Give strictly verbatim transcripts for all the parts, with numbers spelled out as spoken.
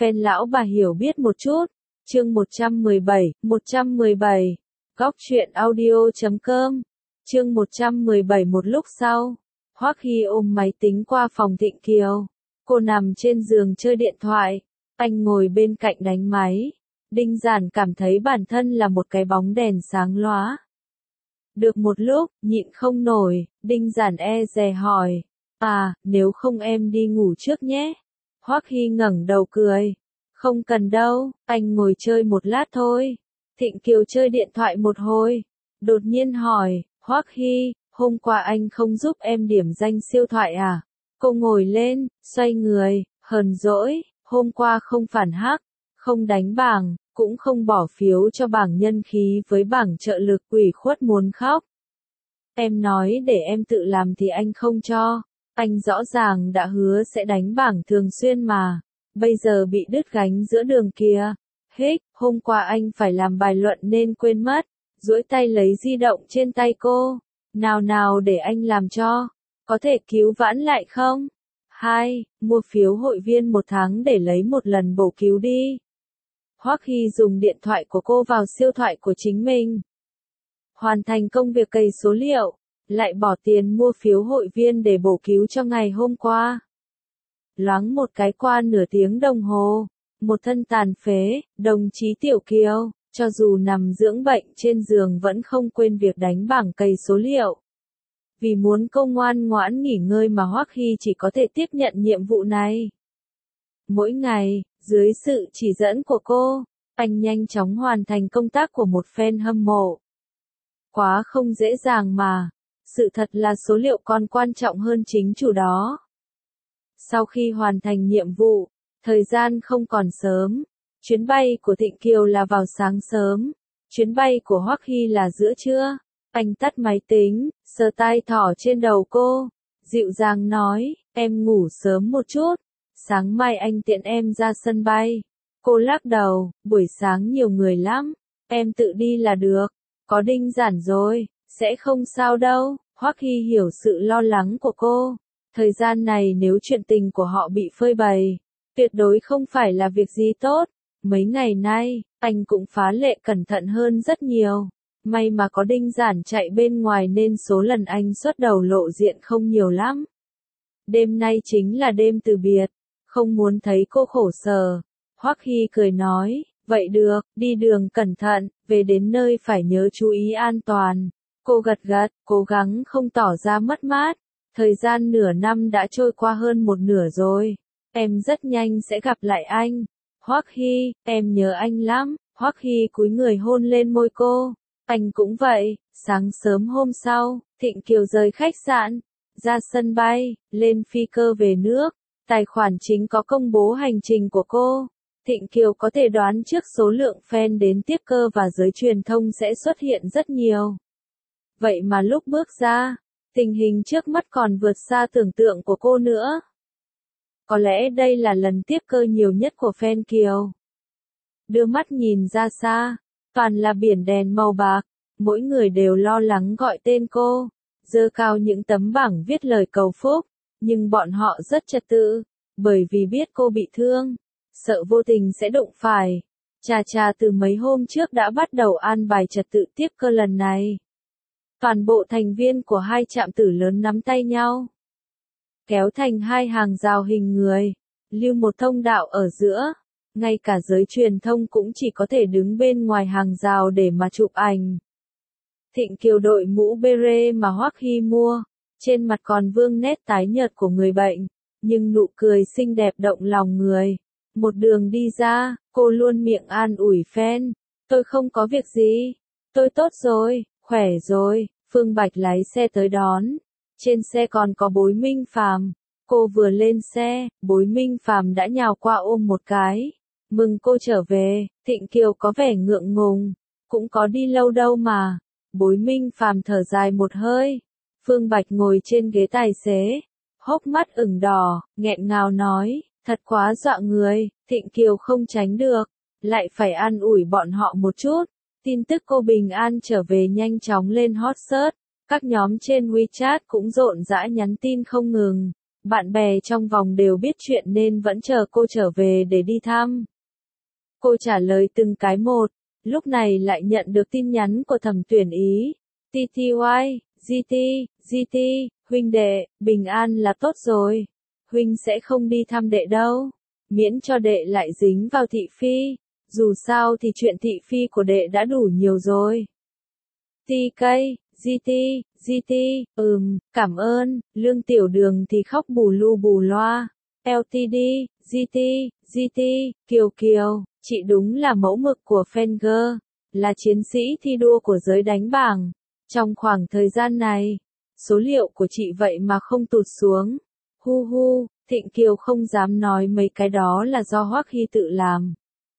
fan lão bà hiểu biết một chút. Chương một trăm mười bảy, một trăm mười bảy. Góc truyện audio chấm com. Chương một trăm mười bảy. Một lúc sau, Hoắc Hy ôm máy tính qua phòng Thịnh Kiều. Cô nằm trên giường chơi điện thoại, anh ngồi bên cạnh đánh máy. Đinh Giản cảm thấy bản thân là một cái bóng đèn sáng lóa. Được một lúc, nhịn không nổi, Đinh Giản e dè hỏi, à, nếu không em đi ngủ trước nhé. Hoắc Hy ngẩng đầu cười, không cần đâu, anh ngồi chơi một lát thôi. Thịnh Kiều chơi điện thoại một hồi, đột nhiên hỏi, Hoắc Hy, hôm qua anh không giúp em điểm danh siêu thoại à? Cô ngồi lên, xoay người, hờn dỗi, hôm qua không phản hắc, không đánh bảng, cũng không bỏ phiếu cho bảng nhân khí với bảng trợ lực, ủy khuất muốn khóc. Em nói để em tự làm thì anh không cho, anh rõ ràng đã hứa sẽ đánh bảng thường xuyên mà, bây giờ bị đứt gánh giữa đường kìa. Hích, hôm qua anh phải làm bài luận nên quên mất, duỗi tay lấy di động trên tay cô, nào nào để anh làm cho, có thể cứu vãn lại không? Hai, mua phiếu hội viên một tháng để lấy một lần bổ cứu đi. Hoắc Hy dùng điện thoại của cô vào siêu thoại của chính mình. Hoàn thành công việc cày số liệu, lại bỏ tiền mua phiếu hội viên để bổ cứu cho ngày hôm qua. Loáng một cái qua nửa tiếng đồng hồ, một thân tàn phế, đồng chí Tiểu Kiều, cho dù nằm dưỡng bệnh trên giường vẫn không quên việc đánh bảng cày số liệu. Vì muốn cô ngoan ngoãn nghỉ ngơi mà Hoắc Hy chỉ có thể tiếp nhận nhiệm vụ này. Mỗi ngày, dưới sự chỉ dẫn của cô, anh nhanh chóng hoàn thành công tác của một fan hâm mộ. Quá không dễ dàng mà, sự thật là số liệu còn quan trọng hơn chính chủ đó. Sau khi hoàn thành nhiệm vụ, thời gian không còn sớm, chuyến bay của Thịnh Kiều là vào sáng sớm, chuyến bay của Hoắc Hy là giữa trưa. Anh tắt máy tính, sờ tay thỏ trên đầu cô, dịu dàng nói, em ngủ sớm một chút, sáng mai anh tiện em ra sân bay. Cô lắc đầu, buổi sáng nhiều người lắm, em tự đi là được, có Đinh Giản rồi, sẽ không sao đâu. Hoắc Hy hiểu sự lo lắng của cô, thời gian này nếu chuyện tình của họ bị phơi bày, tuyệt đối không phải là việc gì tốt. Mấy ngày nay, anh cũng phá lệ cẩn thận hơn rất nhiều. May mà có Đinh Giản chạy bên ngoài nên số lần anh xuất đầu lộ diện không nhiều lắm. Đêm nay chính là đêm từ biệt, không muốn thấy cô khổ sở. Hoắc Hy cười nói, vậy được, đi đường cẩn thận, về đến nơi phải nhớ chú ý an toàn. Cô gật gật, cố gắng không tỏ ra mất mát. Thời gian nửa năm đã trôi qua hơn một nửa rồi. Em rất nhanh sẽ gặp lại anh. Hoắc Hy, em nhớ anh lắm. Hoắc Hy cúi người hôn lên môi cô. Anh cũng vậy. Sáng sớm hôm sau, Thịnh Kiều rời khách sạn, ra sân bay, lên phi cơ về nước. Tài khoản chính có công bố hành trình của cô. Thịnh Kiều có thể đoán trước số lượng fan đến tiếp cơ và giới truyền thông sẽ xuất hiện rất nhiều. Vậy mà lúc bước ra, tình hình trước mắt còn vượt xa tưởng tượng của cô nữa. Có lẽ đây là lần tiếp cơ nhiều nhất của fan Kiều. Đưa mắt nhìn ra xa, toàn là biển đèn màu bạc, mỗi người đều lo lắng gọi tên cô, giơ cao những tấm bảng viết lời cầu phúc, nhưng bọn họ rất trật tự, bởi vì biết cô bị thương, sợ vô tình sẽ đụng phải. Trà Trà từ mấy hôm trước đã bắt đầu an bài trật tự tiếp cơ lần này. Toàn bộ thành viên của hai trạm tử lớn nắm tay nhau, kéo thành hai hàng rào hình người, lưu một thông đạo ở giữa. Ngay cả giới truyền thông cũng chỉ có thể đứng bên ngoài hàng rào để mà chụp ảnh. Thịnh Kiều đội mũ beret mà Hoắc Hy mua, trên mặt còn vương nét tái nhợt của người bệnh, nhưng nụ cười xinh đẹp động lòng người. Một đường đi ra, cô luôn miệng an ủi fan, tôi không có việc gì, tôi tốt rồi, khỏe rồi. Phương Bạch lái xe tới đón, trên xe còn có Bối Minh Phàm. Cô vừa lên xe, Bối Minh Phàm đã nhào qua ôm một cái, mừng cô trở về. Thịnh Kiều có vẻ ngượng ngùng, cũng có đi lâu đâu mà. Bối Minh Phàm thở dài một hơi. Phương Bạch ngồi trên ghế tài xế, hốc mắt ửng đỏ, nghẹn ngào nói, thật quá dọa người. Thịnh Kiều không tránh được, lại phải an ủi bọn họ một chút. Tin tức cô bình an trở về nhanh chóng lên hot search, các nhóm trên WeChat cũng rộn rã nhắn tin không ngừng. Bạn bè trong vòng đều biết chuyện nên vẫn chờ cô trở về để đi thăm. Cô trả lời từng cái một, lúc này lại nhận được tin nhắn của Thẩm Tuyển Ý. tê tê y, giê tê, giê tê, huynh đệ, bình an là tốt rồi. Huynh sẽ không đi thăm đệ đâu. Miễn cho đệ lại dính vào thị phi. Dù sao thì chuyện thị phi của đệ đã đủ nhiều rồi. tê ca, giê tê, giê tê, ừm, cảm ơn, Lương Tiểu Đường thì khóc bù lu bù loa. lờ tê đê, giê tê, giê tê, Kiều Kiều, chị đúng là mẫu mực của Fenger, là chiến sĩ thi đua của giới đánh bảng. Trong khoảng thời gian này, số liệu của chị vậy mà không tụt xuống. Hu hu, Thịnh Kiều không dám nói mấy cái đó là do Hoắc Hy tự làm.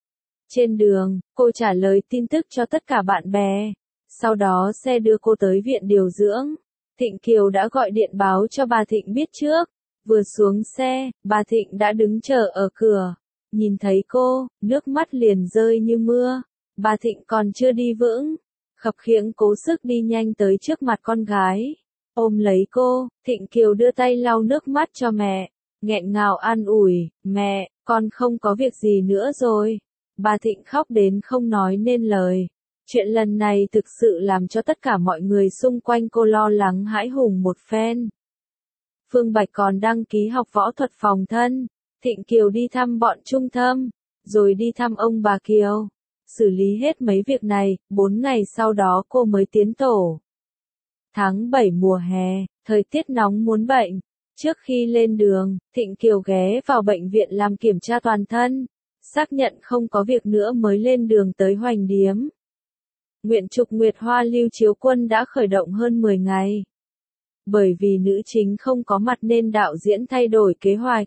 Trên đường, cô trả lời tin tức cho tất cả bạn bè. Sau đó xe đưa cô tới viện điều dưỡng. Thịnh Kiều đã gọi điện báo cho bà Thịnh biết trước. Vừa xuống xe, bà Thịnh đã đứng chờ ở cửa. Nhìn thấy cô, nước mắt liền rơi như mưa. Bà Thịnh còn chưa đi vững. Khập khiễng cố sức đi nhanh tới trước mặt con gái. Ôm lấy cô, Thịnh Kiều đưa tay lau nước mắt cho mẹ. Nghẹn ngào an ủi, mẹ, con không có việc gì nữa rồi. Bà Thịnh khóc đến không nói nên lời. Chuyện lần này thực sự làm cho tất cả mọi người xung quanh cô lo lắng hãi hùng một phen. Phương Bạch còn đăng ký học võ thuật phòng thân. Thịnh Kiều đi thăm bọn Trung Thâm, rồi đi thăm ông bà Kiều. Xử lý hết mấy việc này, bốn ngày sau đó cô mới tiến tổ. Tháng bảy mùa hè, thời tiết nóng muốn bệnh. Trước khi lên đường, Thịnh Kiều ghé vào bệnh viện làm kiểm tra toàn thân. Xác nhận không có việc nữa mới lên đường tới Hoành Điếm. Nguyện trục Nguyệt Hoa Lưu Chiếu Quân đã khởi động hơn mười ngày. Bởi vì nữ chính không có mặt nên đạo diễn thay đổi kế hoạch.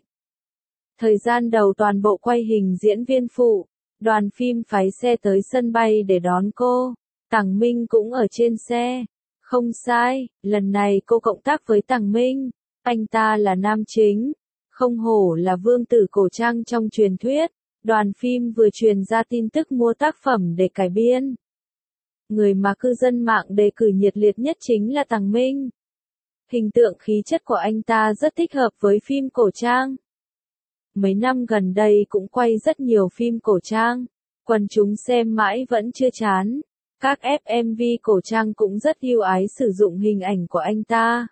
Thời gian đầu toàn bộ quay hình diễn viên phụ, đoàn phim phái xe tới sân bay để đón cô. Tằng Minh cũng ở trên xe. Không sai, lần này cô cộng tác với Tằng Minh. Anh ta là nam chính. Không hổ là vương tử cổ trang trong truyền thuyết. Đoàn phim vừa truyền ra tin tức mua tác phẩm để cải biên. Người mà cư dân mạng đề cử nhiệt liệt nhất chính là Tằng Minh. Hình tượng khí chất của anh ta rất thích hợp với phim cổ trang. Mấy năm gần đây cũng quay rất nhiều phim cổ trang. Quần chúng xem mãi vẫn chưa chán. Các ép em vê cổ trang cũng rất yêu ái sử dụng hình ảnh của anh ta.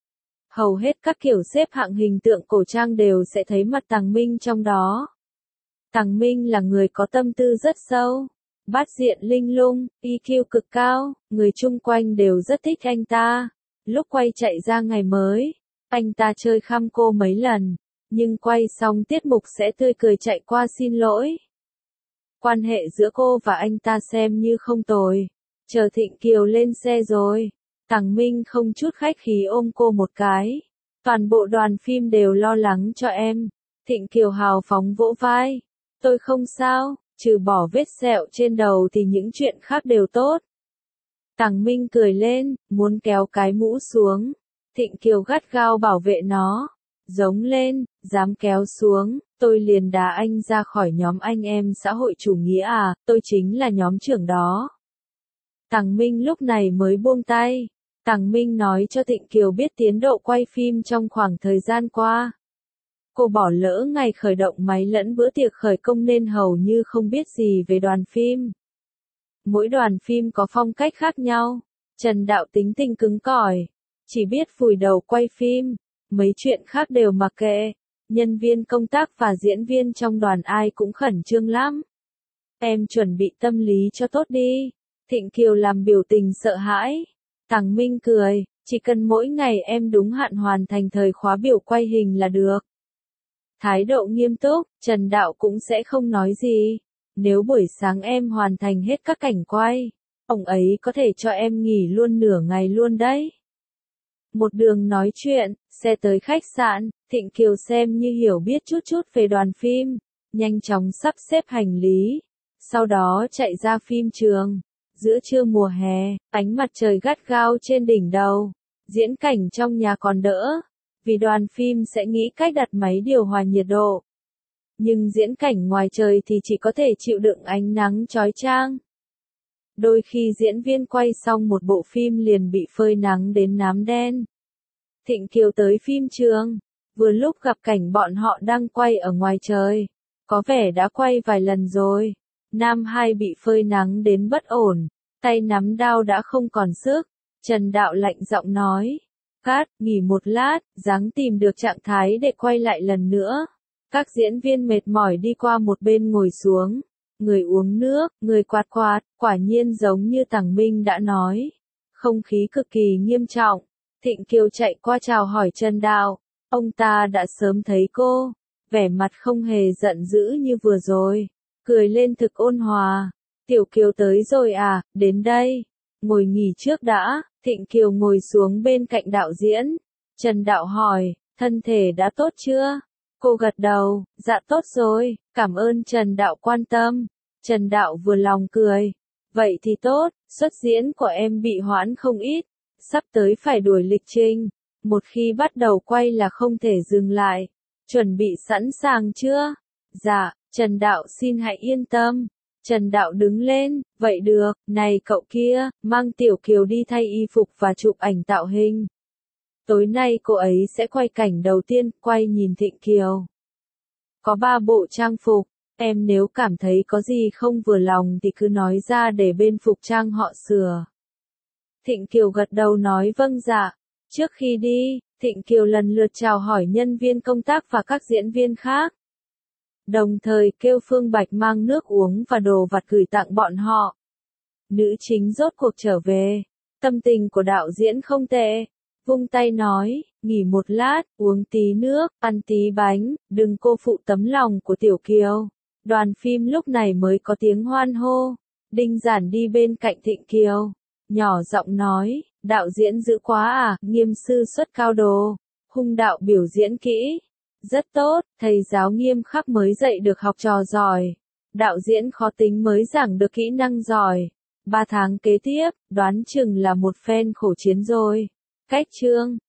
Hầu hết các kiểu xếp hạng hình tượng cổ trang đều sẽ thấy mặt Tằng Minh trong đó. Tằng Minh là người có tâm tư rất sâu, bát diện linh lung, i kiu cực cao, người chung quanh đều rất thích anh ta. Lúc quay chạy ra ngày mới, anh ta chơi khăm cô mấy lần, nhưng quay xong tiết mục sẽ tươi cười chạy qua xin lỗi. Quan hệ giữa cô và anh ta xem như không tồi. Chờ Thịnh Kiều lên xe rồi, Tằng Minh không chút khách khí ôm cô một cái. Toàn bộ đoàn phim đều lo lắng cho em. Thịnh Kiều hào phóng vỗ vai. Tôi không sao, trừ bỏ vết sẹo trên đầu thì những chuyện khác đều tốt. Tằng Minh cười lên, muốn kéo cái mũ xuống. Thịnh Kiều gắt gao bảo vệ nó. Giống lên, dám kéo xuống, tôi liền đá anh ra khỏi nhóm anh em xã hội chủ nghĩa à, tôi chính là nhóm trưởng đó. Tằng Minh lúc này mới buông tay. Tằng Minh nói cho Thịnh Kiều biết tiến độ quay phim trong khoảng thời gian qua. Cô bỏ lỡ ngày khởi động máy lẫn bữa tiệc khởi công nên hầu như không biết gì về đoàn phim. Mỗi đoàn phim có phong cách khác nhau. Trần Đạo tính tình cứng cỏi, chỉ biết vùi đầu quay phim, mấy chuyện khác đều mặc kệ. Nhân viên công tác và diễn viên trong đoàn ai cũng khẩn trương lắm. Em chuẩn bị tâm lý cho tốt đi. Thịnh Kiều làm biểu tình sợ hãi. Tằng Minh cười, chỉ cần mỗi ngày em đúng hạn hoàn thành thời khóa biểu quay hình là được. Thái độ nghiêm túc, Trần Đạo cũng sẽ không nói gì. Nếu buổi sáng em hoàn thành hết các cảnh quay, ông ấy có thể cho em nghỉ luôn nửa ngày luôn đấy. Một đường nói chuyện, xe tới khách sạn, Thịnh Kiều xem như hiểu biết chút chút về đoàn phim, nhanh chóng sắp xếp hành lý, sau đó chạy ra phim trường. Giữa trưa mùa hè, ánh mặt trời gắt gao trên đỉnh đầu, diễn cảnh trong nhà còn đỡ, vì đoàn phim sẽ nghĩ cách đặt máy điều hòa nhiệt độ. Nhưng diễn cảnh ngoài trời thì chỉ có thể chịu đựng ánh nắng chói chang. Đôi khi diễn viên quay xong một bộ phim liền bị phơi nắng đến nám đen. Thịnh Kiều tới phim trường, Vừa lúc gặp cảnh bọn họ đang quay ở ngoài trời. Có vẻ đã quay vài lần rồi. Nam hai bị phơi nắng đến bất ổn. Tay nắm đao đã không còn sức. Trần Đạo lạnh giọng nói. Cát, nghỉ một lát, ráng tìm được trạng thái để quay lại lần nữa. Các diễn viên mệt mỏi đi qua một bên ngồi xuống. Người uống nước, người quạt quạt, quả nhiên giống như Tằng Minh đã nói. Không khí cực kỳ nghiêm trọng. Thịnh Kiều chạy qua chào hỏi Trần Đạo. Ông ta đã sớm thấy cô. Vẻ mặt không hề giận dữ như vừa rồi. Cười lên thực ôn hòa. Tiểu Kiều tới rồi à, đến đây. Ngồi nghỉ trước đã. Thịnh Kiều ngồi xuống bên cạnh đạo diễn. Trần Đạo hỏi, thân thể đã tốt chưa? Cô gật đầu, dạ tốt rồi, cảm ơn Trần Đạo quan tâm. Trần Đạo vừa lòng cười. Vậy thì tốt, xuất diễn của em bị hoãn không ít. Sắp tới phải đuổi lịch trình. Một khi bắt đầu quay là không thể dừng lại. Chuẩn bị sẵn sàng chưa? Dạ, Trần Đạo xin hãy yên tâm. Trần Đạo đứng lên, vậy được, này cậu kia, mang Tiểu Kiều đi thay y phục và chụp ảnh tạo hình. Tối nay cô ấy sẽ quay cảnh đầu tiên, quay nhìn Thịnh Kiều. Có ba bộ trang phục, em nếu cảm thấy có gì không vừa lòng thì cứ nói ra để bên phục trang họ sửa. Thịnh Kiều gật đầu nói vâng dạ. Trước khi đi, Thịnh Kiều lần lượt chào hỏi nhân viên công tác và các diễn viên khác. Đồng thời kêu Phương Bạch mang nước uống và đồ vặt gửi tặng bọn họ. Nữ chính rốt cuộc trở về. Tâm tình của đạo diễn không tệ. Vung tay nói, nghỉ một lát, uống tí nước, ăn tí bánh, đừng cô phụ tấm lòng của Tiểu Kiều. Đoàn phim lúc này mới có tiếng hoan hô. Đinh Giản đi bên cạnh Thịnh Kiều. Nhỏ giọng nói, đạo diễn dữ quá à, nghiêm sư xuất cao đồ. Hung đạo biểu diễn kỹ. Rất tốt, thầy giáo nghiêm khắc mới dạy được học trò giỏi. Đạo diễn khó tính mới giảng được kỹ năng giỏi. Ba tháng kế tiếp, đoán chừng là một phen khổ chiến rồi. Cách chương